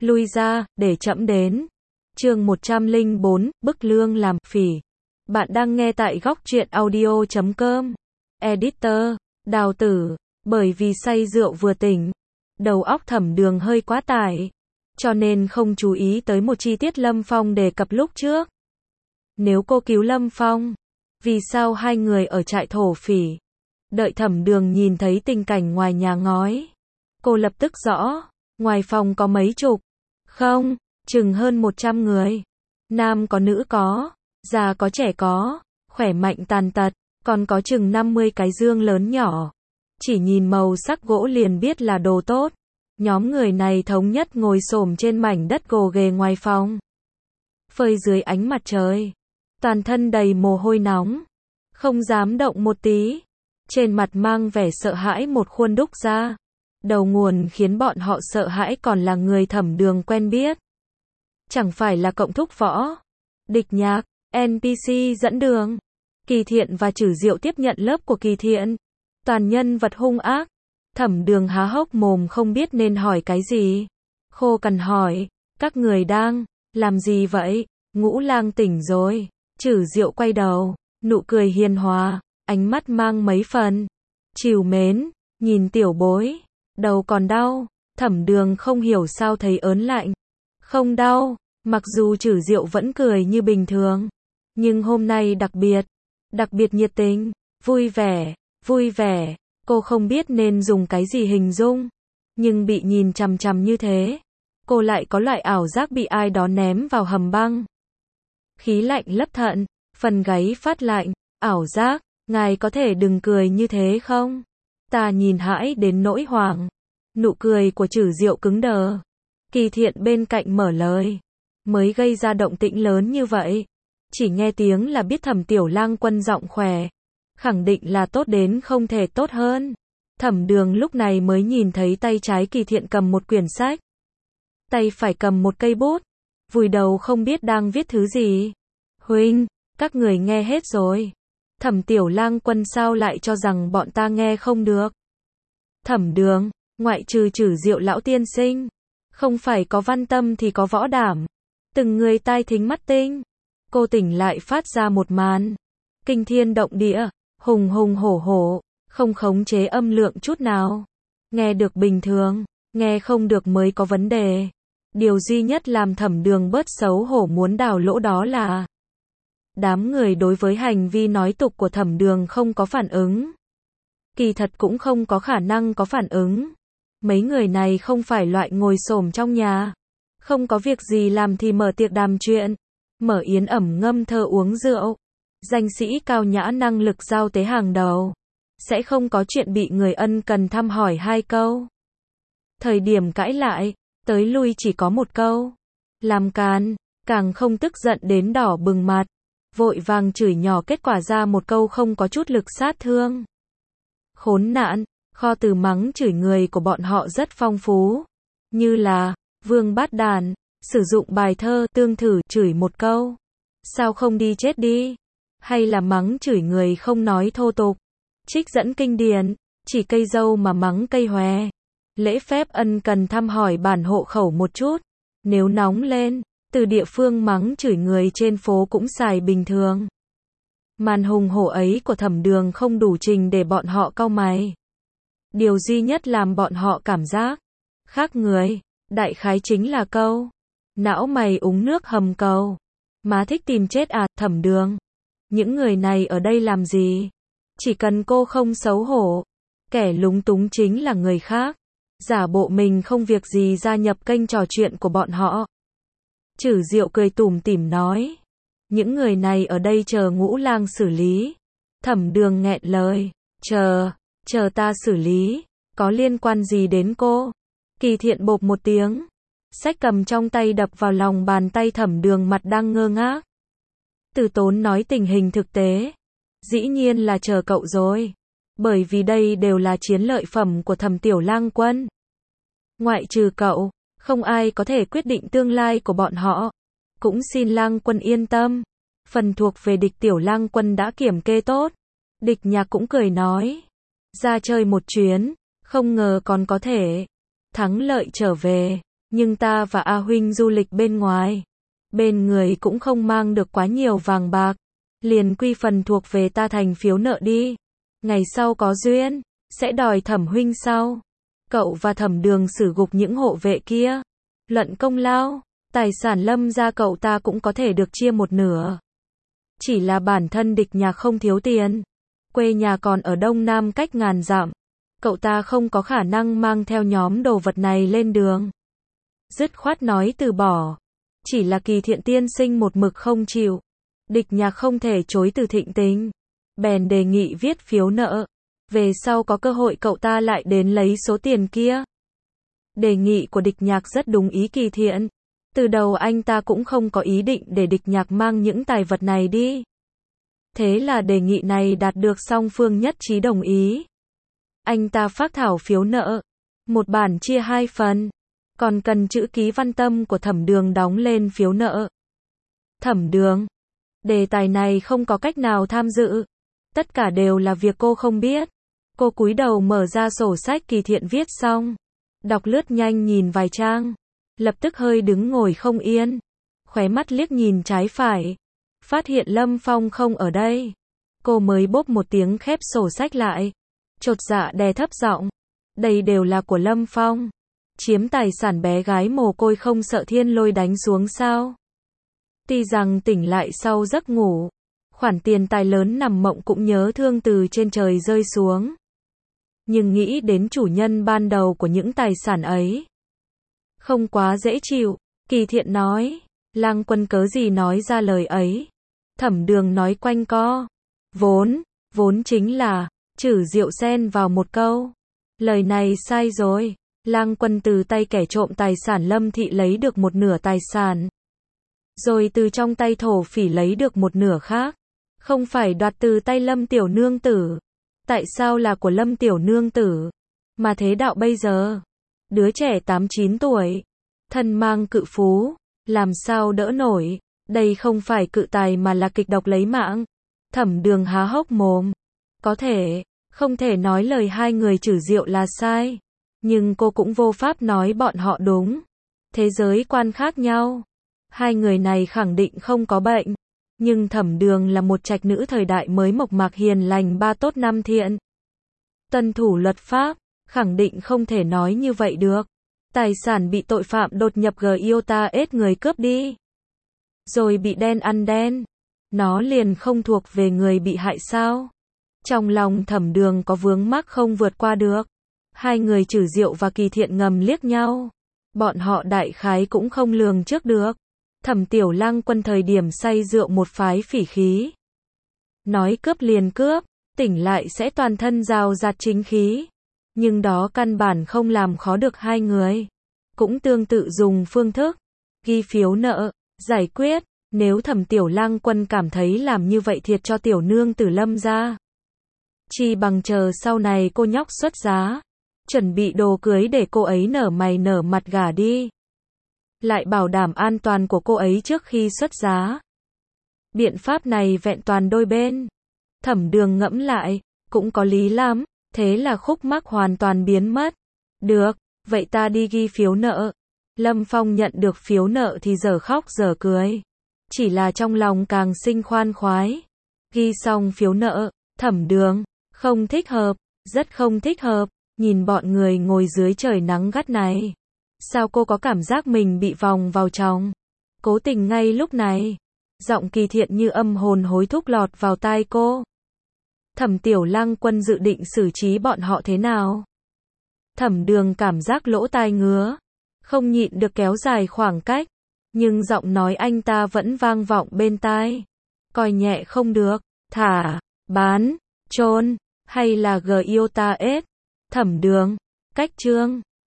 lui ra, để trẫm đến. Chương 104, bức lương làm phỉ. Bạn đang nghe tại góc truyện audio.com. Editor, Đào Tử. Bởi vì say rượu vừa tỉnh, đầu óc Thẩm Đường hơi quá tải, cho nên không chú ý tới một chi tiết Lâm Phong đề cập lúc trước. Nếu cô cứu Lâm Phong, vì sao hai người ở trại thổ phỉ? Đợi Thẩm Đường nhìn thấy tình cảnh ngoài nhà ngói, cô lập tức rõ, ngoài phòng có mấy chục, không, chừng hơn 100 người. Nam có nữ có, già có trẻ có, khỏe mạnh tàn tật, còn có chừng 50 cái dương lớn nhỏ. Chỉ nhìn màu sắc gỗ liền biết là đồ tốt. Nhóm người này thống nhất ngồi xổm trên mảnh đất gồ ghề ngoài phòng, phơi dưới ánh mặt trời, toàn thân đầy mồ hôi nóng, không dám động một tí, trên mặt mang vẻ sợ hãi một khuôn đúc ra. Đầu nguồn khiến bọn họ sợ hãi còn là người Thẩm Đường quen biết. Chẳng phải là cộng thúc võ, địch nhạc, NPC dẫn đường. Kỳ Thiện và Trử Diệu tiếp nhận lớp của Kỳ Thiện. Toàn nhân vật hung ác. Thẩm Đường há hốc mồm không biết nên hỏi cái gì. Khô cằn hỏi, các người đang làm gì vậy? Ngũ Lang tỉnh rồi. Trử Diệu quay đầu, nụ cười hiền hòa, ánh mắt mang mấy phần trìu mến, nhìn tiểu bối, đầu còn đau. Thẩm Đường không hiểu sao thấy ớn lạnh. Không đau, mặc dù Trử Diệu vẫn cười như bình thường, nhưng hôm nay đặc biệt nhiệt tình, vui vẻ. Cô không biết nên dùng cái gì hình dung, nhưng bị nhìn chằm chằm như thế, cô lại có loại ảo giác bị ai đó ném vào hầm băng. Khí lạnh lấp thận, phần gáy phát lạnh, ảo giác, ngài có thể đừng cười như thế không? Ta nhìn hãi đến nỗi hoảng. Nụ cười của Trử Diệu cứng đờ. Kỳ Thiện bên cạnh mở lời, mới gây ra động tĩnh lớn như vậy. Chỉ nghe tiếng là biết Thẩm Tiểu Lang Quân giọng khỏe, khẳng định là tốt đến không thể tốt hơn. Thẩm Đường lúc này mới nhìn thấy tay trái Kỳ Thiện cầm một quyển sách, tay phải cầm một cây bút, vùi đầu không biết đang viết thứ gì. Huynh, các người nghe hết rồi. Thẩm Tiểu Lang Quân sao lại cho rằng bọn ta nghe không được? Thẩm Đường, ngoại trừ Trử Diệu lão tiên sinh, không phải có văn tâm thì có võ đảm. Từng người tai thính mắt tinh. Cô tỉnh lại phát ra một màn kinh thiên động địa, hùng hùng hổ hổ, không khống chế âm lượng chút nào. Nghe được bình thường, nghe không được mới có vấn đề. Điều duy nhất làm Thẩm Đường bớt xấu hổ muốn đào lỗ đó là đám người đối với hành vi nói tục của Thẩm Đường không có phản ứng. Kỳ thật cũng không có khả năng có phản ứng. Mấy người này không phải loại ngồi xổm trong nhà, không có việc gì làm thì mở tiệc đàm chuyện, mở yến ẩm ngâm thơ uống rượu. Danh sĩ cao nhã năng lực giao tế hàng đầu, sẽ không có chuyện bị người ân cần thăm hỏi hai câu. Thời điểm cãi lại, tới lui chỉ có một câu. Làm càn, càng không tức giận đến đỏ bừng mặt, vội vàng chửi nhỏ kết quả ra một câu không có chút lực sát thương. Khốn nạn, kho từ mắng chửi người của bọn họ rất phong phú. Như là, vương bát đàn, sử dụng bài thơ tương thử chửi một câu. Sao không đi chết đi? Hay là mắng chửi người không nói thô tục. Trích dẫn kinh điển, chỉ cây dâu mà mắng cây hòe. Lễ phép ân cần thăm hỏi bản hộ khẩu một chút. Nếu nóng lên, từ địa phương mắng chửi người trên phố cũng xài bình thường. Màn hùng hổ ấy của Thẩm Đường không đủ trình để bọn họ cau mày. Điều duy nhất làm bọn họ cảm giác khác người, đại khái chính là câu não mày uống nước hầm cầu. Má thích tìm chết à? Thẩm Đường, những người này ở đây làm gì? Chỉ cần cô không xấu hổ, kẻ lúng túng chính là người khác. Giả bộ mình không việc gì gia nhập kênh trò chuyện của bọn họ. Trử Diệu cười tủm tỉm nói, những người này ở đây chờ Ngũ Lang xử lý. Thẩm Đường nghẹn lời, chờ ta xử lý, có liên quan gì đến cô? Kỳ Thiện bộp một tiếng, sách cầm trong tay đập vào lòng bàn tay Thẩm Đường mặt đang ngơ ngác. Từ Tốn nói tình hình thực tế, dĩ nhiên là chờ cậu rồi, bởi vì đây đều là chiến lợi phẩm của Thẩm Tiểu Lang Quân. Ngoại trừ cậu, không ai có thể quyết định tương lai của bọn họ. Cũng xin Lang Quân yên tâm, phần thuộc về địch Tiểu Lang Quân đã kiểm kê tốt. Địch Nhạc cũng cười nói, ra chơi một chuyến, không ngờ còn có thể thắng lợi trở về. Nhưng ta và A huynh du lịch bên ngoài. Bên người cũng không mang được quá nhiều vàng bạc. Liền quy phần thuộc về ta thành phiếu nợ đi. Ngày sau có duyên, sẽ đòi Thẩm huynh sau. Cậu và Thẩm Đường xử gục những hộ vệ kia. Luận công lao, tài sản Lâm gia cậu ta cũng có thể được chia một nửa. Chỉ là bản thân Địch Nhạc không thiếu tiền. Quê nhà còn ở Đông Nam cách ngàn dặm. Cậu ta không có khả năng mang theo nhóm đồ vật này lên đường. Dứt khoát nói từ bỏ. Chỉ là Kỳ Thiện tiên sinh một mực không chịu. Địch Nhạc không thể chối từ Thịnh Tình. Bèn đề nghị viết phiếu nợ. Về sau có cơ hội cậu ta lại đến lấy số tiền kia. Đề nghị của Địch Nhạc rất đúng ý Kỳ Thiện. Từ đầu anh ta cũng không có ý định để Địch Nhạc mang những tài vật này đi. Thế là đề nghị này đạt được song phương nhất trí đồng ý. Anh ta phác thảo phiếu nợ. Một bản chia 2 phần. Còn cần chữ ký văn tâm của Thẩm Đường đóng lên phiếu nợ. Thẩm Đường. Đề tài này không có cách nào tham dự. Tất cả đều là việc cô không biết. Cô cúi đầu mở ra sổ sách Kỳ Thiện viết xong. Đọc lướt nhanh nhìn vài trang. Lập tức hơi đứng ngồi không yên. Khóe mắt liếc nhìn trái phải. Phát hiện Lâm Phong không ở đây. Cô mới bốp một tiếng khép sổ sách lại. Chột dạ đè thấp giọng. Đây đều là của Lâm Phong. Chiếm tài sản bé gái mồ côi không sợ thiên lôi đánh xuống sao? Tuy rằng tỉnh lại sau giấc ngủ. Khoản tiền tài lớn nằm mộng cũng nhớ thương từ trên trời rơi xuống. Nhưng nghĩ đến chủ nhân ban đầu của những tài sản ấy. Không quá dễ chịu. Kỳ Thiện nói. Lang Quân cớ gì nói ra lời ấy. Thẩm Đường nói quanh co. Vốn chính là, Chử Diệu xen vào một câu. Lời này sai rồi. Lang Quân từ tay kẻ trộm tài sản Lâm thị lấy được một nửa tài sản. Rồi từ trong tay thổ phỉ lấy được một nửa khác. Không phải đoạt từ tay Lâm tiểu nương tử. Tại sao là của Lâm tiểu nương tử? Mà thế đạo bây giờ. Đứa trẻ 8-9 tuổi. Thân mang cự phú. Làm sao đỡ nổi. Đây không phải cự tài mà là kịch độc lấy mạng. Thẩm Đường há hốc mồm. Có thể, không thể nói lời hai người Chử Diệu là sai. Nhưng cô cũng vô pháp nói bọn họ đúng. Thế giới quan khác nhau. Hai người này khẳng định không có bệnh. Nhưng Thẩm Đường là một trạch nữ thời đại mới mộc mạc hiền lành 3 tốt 5 thiện. Tuân thủ luật pháp, khẳng định không thể nói như vậy được. Tài sản bị tội phạm đột nhập Giota ết người cướp đi. Rồi bị đen ăn đen. Nó liền không thuộc về người bị hại sao? Trong lòng Thẩm Đường có vướng mắc không vượt qua được. Hai người Chử Diệu và Kỳ Thiện ngầm liếc nhau. Bọn họ đại khái cũng không lường trước được. Thẩm Tiểu Lang Quân thời điểm say rượu một phái phỉ khí. Nói cướp liền cướp, tỉnh lại sẽ toàn thân rào rạt chính khí. Nhưng đó căn bản không làm khó được hai người. Cũng tương tự dùng phương thức ghi phiếu nợ, giải quyết. Nếu Thẩm Tiểu Lang Quân cảm thấy làm như vậy thiệt cho tiểu nương tử Lâm gia. Chi bằng chờ sau này cô nhóc xuất giá. Chuẩn bị đồ cưới để cô ấy nở mày nở mặt gả đi. Lại bảo đảm an toàn của cô ấy trước khi xuất giá. Biện pháp này vẹn toàn đôi bên. Thẩm Đường ngẫm lại, cũng có lý lắm, thế là khúc mắc hoàn toàn biến mất. Được, vậy ta đi ghi phiếu nợ. Lâm Phong nhận được phiếu nợ thì giờ khóc giờ cười. Chỉ là trong lòng càng sinh khoan khoái. Ghi xong phiếu nợ, Thẩm Đường, không thích hợp, rất không thích hợp, nhìn bọn người ngồi dưới trời nắng gắt này. Sao cô có cảm giác mình bị vòng vào trong? Cố tình ngay lúc này, giọng Kỳ Thiện như âm hồn hối thúc lọt vào tai cô. Thẩm Tiểu Lang Quân dự định xử trí bọn họ thế nào? Thẩm Đường cảm giác lỗ tai ngứa, không nhịn được kéo dài khoảng cách, nhưng giọng nói anh ta vẫn vang vọng bên tai. Coi nhẹ không được, thả, bán, chôn, hay là Giota ết? Thẩm Đường, cách chương